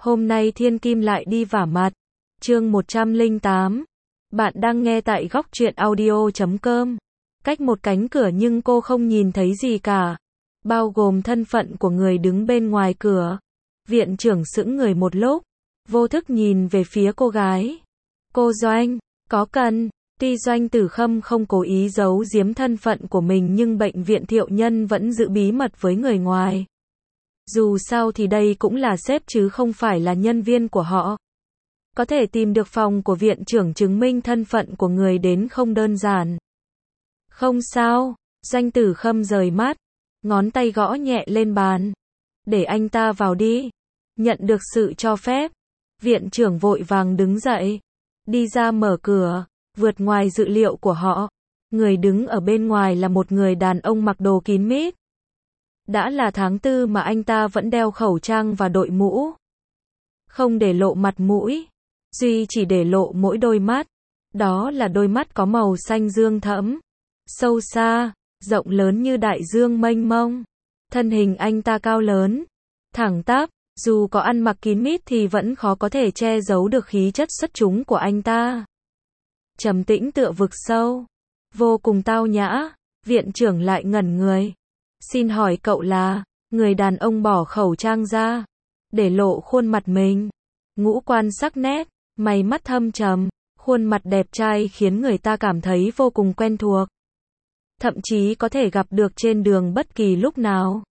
Hôm nay Thiên Kim lại đi vả mặt. Chương 108. Bạn đang nghe tại góc truyện audio.com. Cách một cánh cửa nhưng cô không nhìn thấy gì cả, bao gồm thân phận của người đứng bên ngoài cửa. Viện trưởng sững người một lúc, vô thức nhìn về phía cô gái. Cô Doanh, có cần? Tuy Doanh Tử Khâm không cố ý giấu giếm thân phận của mình nhưng bệnh viện Thiệu Nhân vẫn giữ bí mật với người ngoài. Dù sao thì đây cũng là sếp chứ không phải là nhân viên của họ. Có thể tìm được phòng của viện trưởng chứng minh thân phận của người đến không đơn giản. Không sao, Doanh Tử Khâm rời mắt, ngón tay gõ nhẹ lên bàn. Để anh ta vào đi. Nhận được sự cho phép, viện trưởng vội vàng đứng dậy, đi ra mở cửa. Vượt ngoài dự liệu của họ, người đứng ở bên ngoài là một người đàn ông mặc đồ kín mít. Đã là tháng 4 mà anh ta vẫn đeo khẩu trang và đội mũ. Không để lộ mặt mũi, duy chỉ để lộ mỗi đôi mắt. Đó là đôi mắt có màu xanh dương thẫm, sâu xa, rộng lớn như đại dương mênh mông. Thân hình anh ta cao lớn, thẳng tắp, dù có ăn mặc kín mít thì vẫn khó có thể che giấu được khí chất xuất chúng của anh ta. Trầm tĩnh tựa vực sâu, vô cùng tao nhã. Viện trưởng lại ngẩn người. Xin hỏi cậu là? Người đàn ông bỏ khẩu trang ra, để lộ khuôn mặt mình. Ngũ quan sắc nét, mày mắt thâm trầm, khuôn mặt đẹp trai khiến người ta cảm thấy vô cùng quen thuộc. Thậm chí có thể gặp được trên đường bất kỳ lúc nào.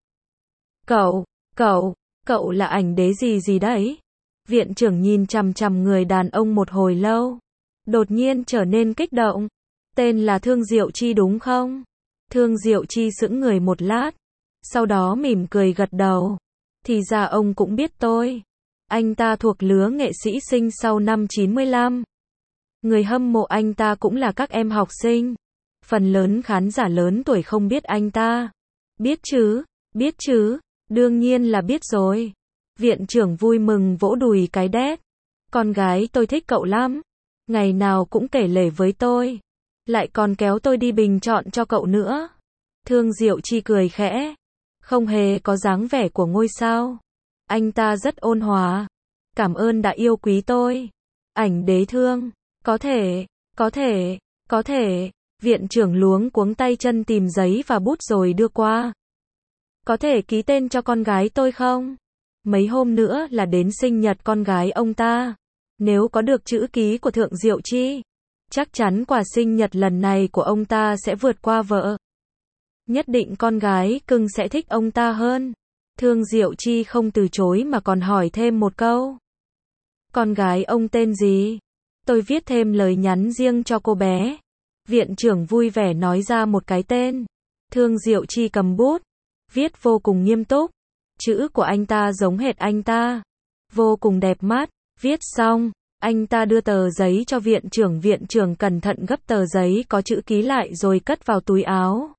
Cậu là ảnh đế gì đấy? Viện trưởng nhìn chằm chằm người đàn ông một hồi lâu, đột nhiên trở nên kích động. Tên là Thương Diệu Chi đúng không? Thương Diệu Chi sững người một lát, sau đó mỉm cười gật đầu. Thì ra ông cũng biết tôi. Anh ta thuộc lứa nghệ sĩ sinh sau năm 95. Người hâm mộ anh ta cũng là các em học sinh. Phần lớn khán giả lớn tuổi không biết anh ta. Biết chứ, đương nhiên là biết rồi. Viện trưởng vui mừng vỗ đùi cái đét. Con gái tôi thích cậu lắm. Ngày nào cũng kể lể với tôi. Lại còn kéo tôi đi bình chọn cho cậu nữa. Thương Diệu Chi cười khẽ, không hề có dáng vẻ của ngôi sao. Anh ta rất ôn hòa. Cảm ơn đã yêu quý tôi. Ảnh đế Thương. Có thể. Viện trưởng luống cuống tay chân tìm giấy và bút rồi đưa qua. Có thể ký tên cho con gái tôi không? Mấy hôm nữa là đến sinh nhật con gái ông ta. Nếu có được chữ ký của Thượng Diệu Chi, chắc chắn quà sinh nhật lần này của ông ta sẽ vượt qua vợ. Nhất định con gái cưng sẽ thích ông ta hơn. Thương Diệu Chi không từ chối mà còn hỏi thêm một câu. Con gái ông tên gì? Tôi viết thêm lời nhắn riêng cho cô bé. Viện trưởng vui vẻ nói ra một cái tên. Thương Diệu Chi cầm bút, viết vô cùng nghiêm túc. Chữ của anh ta giống hệt anh ta, vô cùng đẹp mắt. Viết xong, anh ta đưa tờ giấy cho viện trưởng cẩn thận gấp tờ giấy có chữ ký lại rồi cất vào túi áo.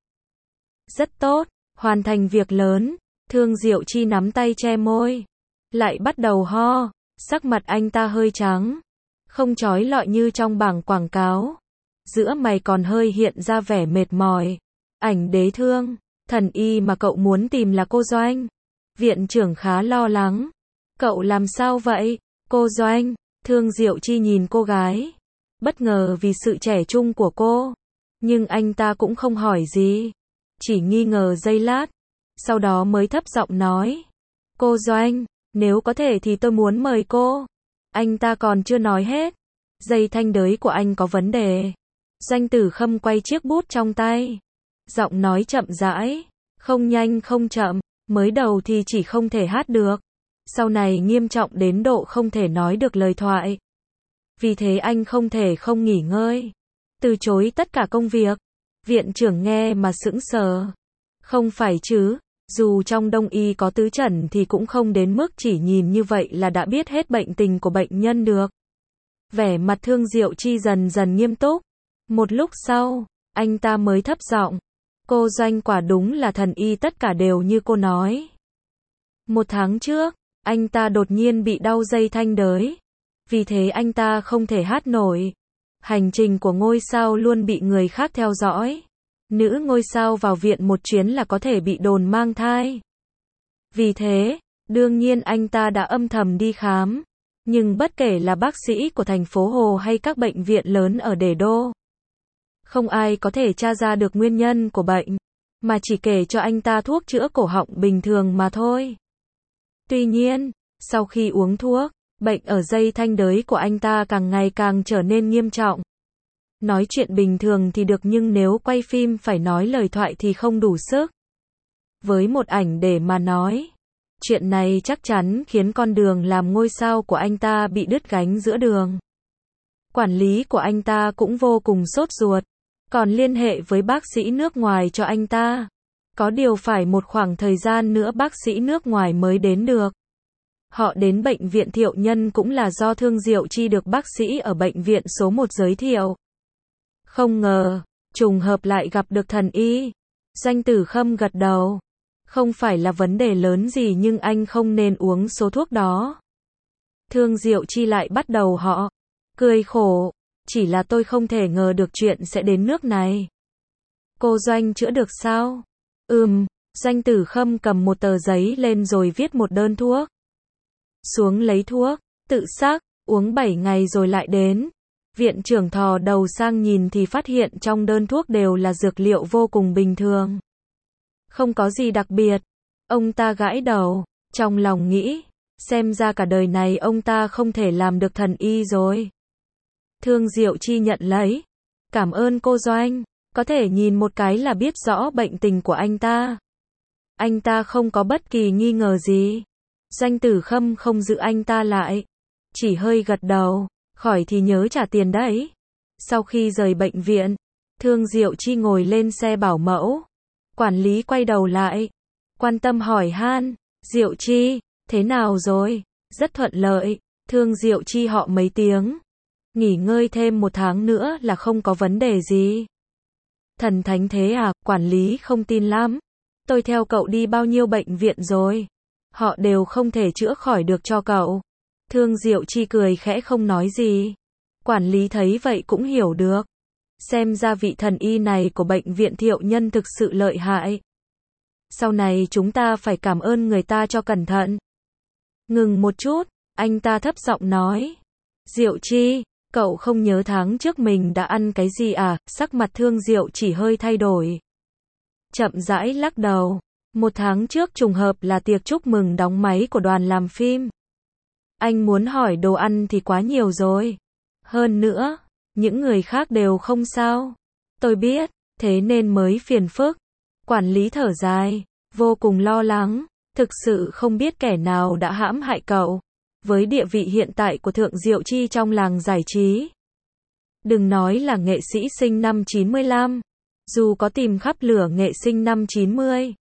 Rất tốt, hoàn thành việc lớn. Thương Diệu Chi nắm tay che môi, lại bắt đầu ho. Sắc mặt anh ta hơi trắng, không chói lọi như trong bảng quảng cáo. Giữa mày còn hơi hiện ra vẻ mệt mỏi. Ảnh đế Thương, thần y mà cậu muốn tìm là cô Doanh. Viện trưởng khá lo lắng. Cậu làm sao vậy? Cô Doanh. Thương Diệu Chi nhìn cô gái, bất ngờ vì sự trẻ trung của cô. Nhưng anh ta cũng không hỏi gì, chỉ nghi ngờ giây lát, sau đó mới thấp giọng nói. Cô Doanh, nếu có thể thì tôi muốn mời cô. Anh ta còn chưa nói hết. Dây thanh đới của anh có vấn đề. Doanh Tử Khâm quay chiếc bút trong tay, giọng nói chậm rãi, không nhanh không chậm. Mới đầu thì chỉ không thể hát được, sau này nghiêm trọng đến độ không thể nói được lời thoại. Vì thế anh không thể không nghỉ ngơi, từ chối tất cả công việc. Viện trưởng nghe mà sững sờ. Không phải chứ, dù trong đông y có tứ trần thì cũng không đến mức chỉ nhìn như vậy là đã biết hết bệnh tình của bệnh nhân được. Vẻ mặt Thương Diệu Chi dần dần nghiêm túc. Một lúc sau, anh ta mới thấp giọng. Cô Doanh quả đúng là thần y, tất cả đều như cô nói. 1 tháng trước, anh ta đột nhiên bị đau dây thanh đới. Vì thế anh ta không thể hát nổi. Hành trình của ngôi sao luôn bị người khác theo dõi. Nữ ngôi sao vào viện một chuyến là có thể bị đồn mang thai. Vì thế, Đương nhiên anh ta đã âm thầm đi khám. Nhưng bất kể là bác sĩ của thành phố Hồ hay các bệnh viện lớn ở Đế Đô, không ai có thể tra ra được nguyên nhân của bệnh, mà chỉ kể cho anh ta thuốc chữa cổ họng bình thường mà thôi. Tuy nhiên, sau khi uống thuốc, bệnh ở dây thanh đới của anh ta càng ngày càng trở nên nghiêm trọng. Nói chuyện bình thường thì được nhưng nếu quay phim phải nói lời thoại thì không đủ sức. Với một ảnh để mà nói, chuyện này chắc chắn khiến con đường làm ngôi sao của anh ta bị đứt gánh giữa đường. Quản lý của anh ta cũng vô cùng sốt ruột, còn liên hệ với bác sĩ nước ngoài cho anh ta. Có điều phải một khoảng thời gian nữa bác sĩ nước ngoài mới đến được. Họ đến bệnh viện Thiệu Nhân cũng là do Thương Diệu Chi được bác sĩ ở bệnh viện số 1 giới thiệu. Không ngờ, trùng hợp lại gặp được thần y. Doanh Tử Khâm gật đầu. Không phải là vấn đề lớn gì nhưng anh không nên uống số thuốc đó. Thương Diệu Chi lại bắt đầu họ cười khổ. Chỉ là tôi không thể ngờ được chuyện sẽ đến nước này. Cô Doanh chữa được sao? Doanh Tử Khâm cầm một tờ giấy lên rồi viết một đơn thuốc. Xuống lấy thuốc, tự xác, uống 7 ngày rồi lại đến. Viện trưởng thò đầu sang nhìn thì phát hiện trong đơn thuốc đều là dược liệu vô cùng bình thường. Không có gì đặc biệt. Ông ta gãi đầu, trong lòng nghĩ, xem ra cả đời này ông ta không thể làm được thần y rồi. Thương Diệu Chi nhận lấy. Cảm ơn cô Doanh, có thể nhìn một cái là biết rõ bệnh tình của anh ta. Anh ta không có bất kỳ nghi ngờ gì. Doanh Tử Khâm không giữ anh ta lại, chỉ hơi gật đầu, khỏi thì nhớ trả tiền đấy. Sau khi rời bệnh viện, Thương Diệu Chi ngồi lên xe bảo mẫu. Quản lý quay đầu lại, quan tâm hỏi han, Diệu Chi, thế nào rồi? Rất thuận lợi. Thương Diệu Chi họ mấy tiếng. Nghỉ ngơi thêm 1 tháng nữa là không có vấn đề gì. Thần thánh thế à? Quản lý không tin lắm. Tôi theo cậu đi bao nhiêu bệnh viện rồi? Họ đều không thể chữa khỏi được cho cậu. Thương Diệu Chi cười khẽ không nói gì. Quản lý thấy vậy cũng hiểu được. Xem ra vị thần y này của bệnh viện Thiệu Nhân thực sự lợi hại. Sau này chúng ta phải cảm ơn người ta cho cẩn thận. Ngừng một chút, anh ta thấp giọng nói. Diệu Chi, cậu không nhớ tháng trước mình đã ăn cái gì à? Sắc mặt Thương Diệu chỉ hơi thay đổi. Chậm rãi lắc đầu. 1 tháng trước trùng hợp là tiệc chúc mừng đóng máy của đoàn làm phim. Anh muốn hỏi đồ ăn thì quá nhiều rồi. Hơn nữa, những người khác đều không sao. Tôi biết, thế nên mới phiền phức. Quản lý thở dài, vô cùng lo lắng. Thực sự không biết kẻ nào đã hãm hại cậu. Với địa vị hiện tại của Thượng Diệu Chi trong làng giải trí. Đừng nói là nghệ sĩ sinh năm 95. Dù có tìm khắp lửa nghệ sinh năm 90,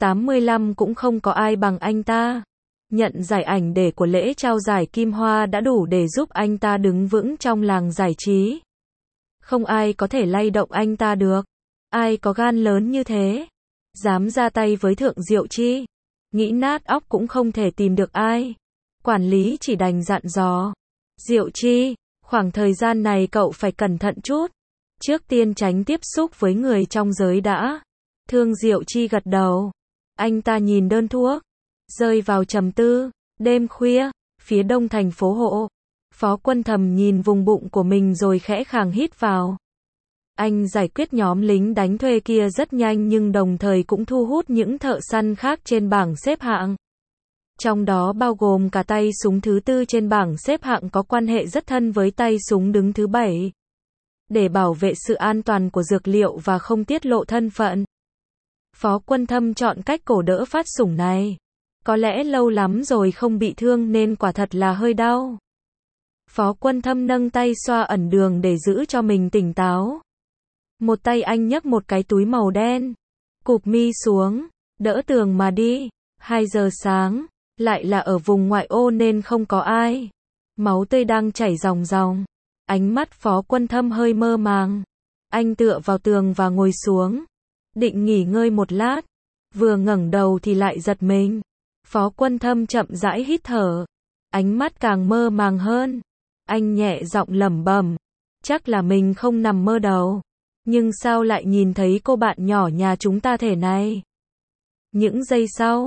85 cũng không có ai bằng anh ta. Nhận giải ảnh để của lễ trao giải Kim Hoa đã đủ để giúp anh ta đứng vững trong làng giải trí. Không ai có thể lay động anh ta được. Ai có gan lớn như thế? Dám ra tay với Thượng Diệu Chi. Nghĩ nát óc cũng không thể tìm được ai. Quản lý chỉ đành dặn dò. Diệu Chi, khoảng thời gian này cậu phải cẩn thận chút. Trước tiên tránh tiếp xúc với người trong giới đã. Thương Diệu Chi gật đầu. Anh ta nhìn đơn thuốc, rơi vào trầm tư. Đêm khuya, phía đông thành phố Hộ, Phó Quân Thầm nhìn vùng bụng của mình rồi khẽ khàng hít vào. Anh giải quyết nhóm lính đánh thuê kia rất nhanh nhưng đồng thời cũng thu hút những thợ săn khác trên bảng xếp hạng. Trong đó bao gồm cả tay súng thứ 4 trên bảng xếp hạng có quan hệ rất thân với tay súng đứng thứ 7. Để bảo vệ sự an toàn của dược liệu và không tiết lộ thân phận, Phó Quân Thâm chọn cách cổ đỡ phát sủng này. Có lẽ lâu lắm rồi không bị thương nên quả thật là hơi đau. Phó Quân Thâm nâng tay xoa ẩn đường để giữ cho mình tỉnh táo. Một tay anh nhấc một cái túi màu đen, cụp mi xuống, đỡ tường mà đi. 2 giờ sáng, lại là ở vùng ngoại ô nên không có ai. Máu tươi đang chảy ròng ròng. Ánh mắt Phó Quân Thâm hơi mơ màng. Anh tựa vào tường và ngồi xuống. Định nghỉ ngơi một lát. Vừa ngẩng đầu thì lại giật mình. Phó Quân Thâm chậm rãi hít thở. Ánh mắt càng mơ màng hơn. Anh nhẹ giọng lẩm bẩm. Chắc là mình không nằm mơ đâu. Nhưng sao lại nhìn thấy cô bạn nhỏ nhà chúng ta thế này? Những giây sau,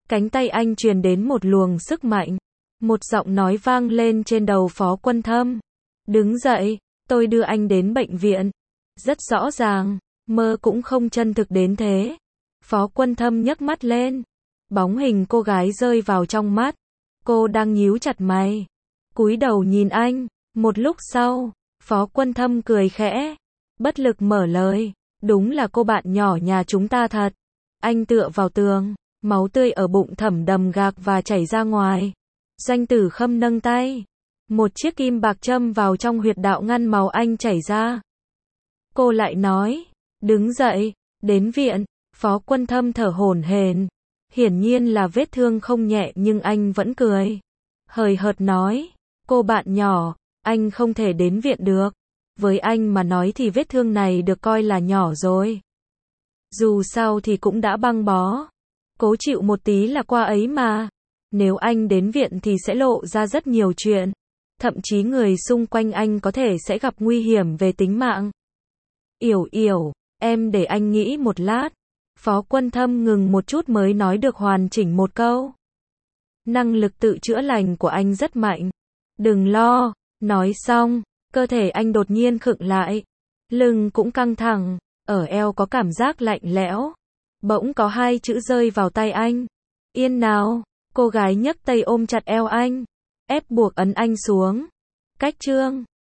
Cánh tay anh truyền đến một luồng sức mạnh. Một giọng nói vang lên trên đầu Phó Quân Thâm. Đứng dậy, tôi đưa anh đến bệnh viện. Rất rõ ràng, mơ cũng không chân thực đến thế. Phó Quân Thâm nhấc mắt lên. Bóng hình cô gái rơi vào trong mắt. Cô đang nhíu chặt mày. Cúi đầu nhìn anh. Một lúc sau, Phó Quân Thâm cười khẽ. Bất lực mở lời. Đúng là cô bạn nhỏ nhà chúng ta thật. Anh tựa vào tường. Máu tươi ở bụng thẩm đầm gạc và chảy ra ngoài. Doanh Tử Khâm nâng tay. Một chiếc kim bạc châm vào trong huyệt đạo ngăn máu anh chảy ra. Cô lại nói. Đứng dậy, đến viện. Phó Quân Thâm thở hổn hển. Hiển nhiên là vết thương không nhẹ nhưng anh vẫn cười. Hời hợt nói. Cô bạn nhỏ, anh không thể đến viện được. Với anh mà nói thì vết thương này được coi là nhỏ rồi. Dù sao thì cũng đã băng bó. Cố chịu một tí là qua ấy mà. Nếu anh đến viện thì sẽ lộ ra rất nhiều chuyện. Thậm chí người xung quanh anh có thể sẽ gặp nguy hiểm về tính mạng. Yểu Yểu, em để anh nghĩ một lát. Phó Quân Thâm ngừng một chút mới nói được hoàn chỉnh một câu. Năng lực tự chữa lành của anh rất mạnh. Đừng lo. Nói xong, cơ thể anh đột nhiên khựng lại. Lưng cũng căng thẳng, ở eo có cảm giác lạnh lẽo. Bỗng có hai chữ rơi vào tay anh. Yên nào. Cô gái nhấc tay ôm chặt eo anh. Ép buộc ấn anh xuống. Cách chương